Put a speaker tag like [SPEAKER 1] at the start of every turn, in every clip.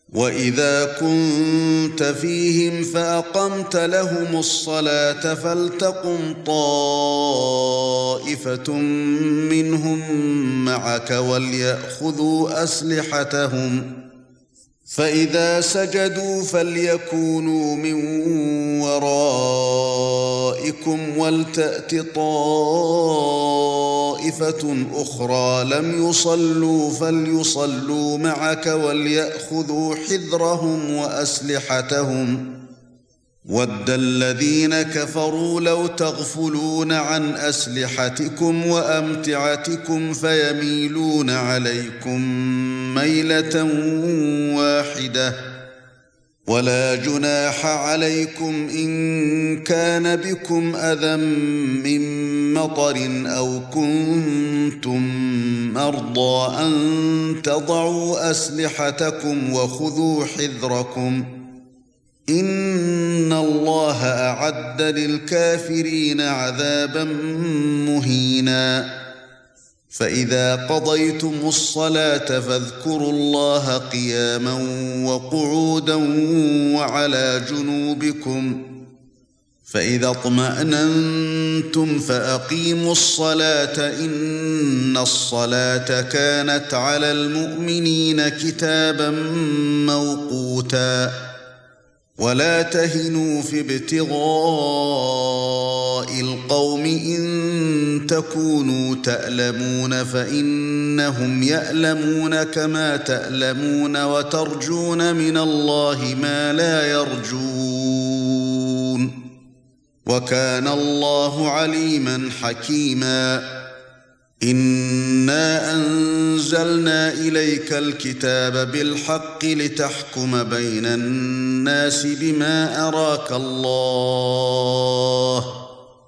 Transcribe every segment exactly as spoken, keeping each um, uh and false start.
[SPEAKER 1] وَإِذَا كُنتَ فِيهِمْ فَأَقَمْتَ لَهُمُ الصَّلَاةَ فَلْتَقُمْ طَائِفَةٌ مِّنْهُمْ مَعَكَ وَلْيَأْخُذُوا أَسْلِحَتَهُمْ فَإِذَا سَجَدُوا فَلْيَكُونُوا مِنْ وَرَائِكُمْ وَلْتَأْتِ طَائِفَةٌ أُخْرَى لَمْ يُصَلُّوا فَلْيُصَلُّوا مَعَكَ وَلْيَأْخُذُوا حِذْرَهُمْ وَأَسْلِحَتَهُمْ وَدَّ الَّذِينَ كَفَرُوا لَوْ تَغْفُلُونَ عَنْ أَسْلِحَتِكُمْ وَأَمْتِعَتِكُمْ فَيَمِيلُونَ عَلَيْكُمْ مَيْلَةً وَاحِدَةً وَلَا جُنَاحَ عَلَيْكُمْ إِن كَانَ بِكُمْ أَذًى مِّن مَّطَرٍ أَوْ كُنتُم مَّرْضَىٰ أَن تَضَعُوا أَسْلِحَتَكُمْ وَخُذُوا حِذْرَكُمْ إِنَّ اللَّهَ أَعَدَّ لِلْكَافِرِينَ عَذَابًا مُهِينًا فَإِذَا قَضَيْتُمُ الصَّلَاةَ فاذكروا اللَّهَ قِيَامًا وَقُعُودًا وَعَلَى جُنُوبِكُمْ فَإِذَا اطْمَأْنَنتُمْ فَأَقِيمُوا الصَّلَاةَ إِنَّ الصَّلَاةَ كَانَتْ عَلَى الْمُؤْمِنِينَ كِتَابًا مَّوْقُوتًا وَلَا تَهِنُوا فِي ابْتِغَاءِ الْقَوْمِ إِن تَكُونُوا تَأْلَمُونَ فَإِنَّهُمْ يَأْلَمُونَ كَمَا تَأْلَمُونَ وَتَرْجُونَ مِنَ اللَّهِ مَا لَا يَرْجُونَ وَكَانَ اللَّهُ عَلِيمًا حَكِيمًا إِنَّا أَنزَلْنَا إِلَيْكَ الْكِتَابَ بِالْحَقِّ لِتَحْكُمَ بَيْنَ النَّاسِ بِمَا أَرَاكَ اللَّهُ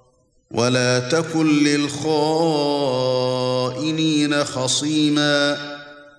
[SPEAKER 1] وَلَا تَكُن لِّلْخَائِنِينَ خَصِيمًا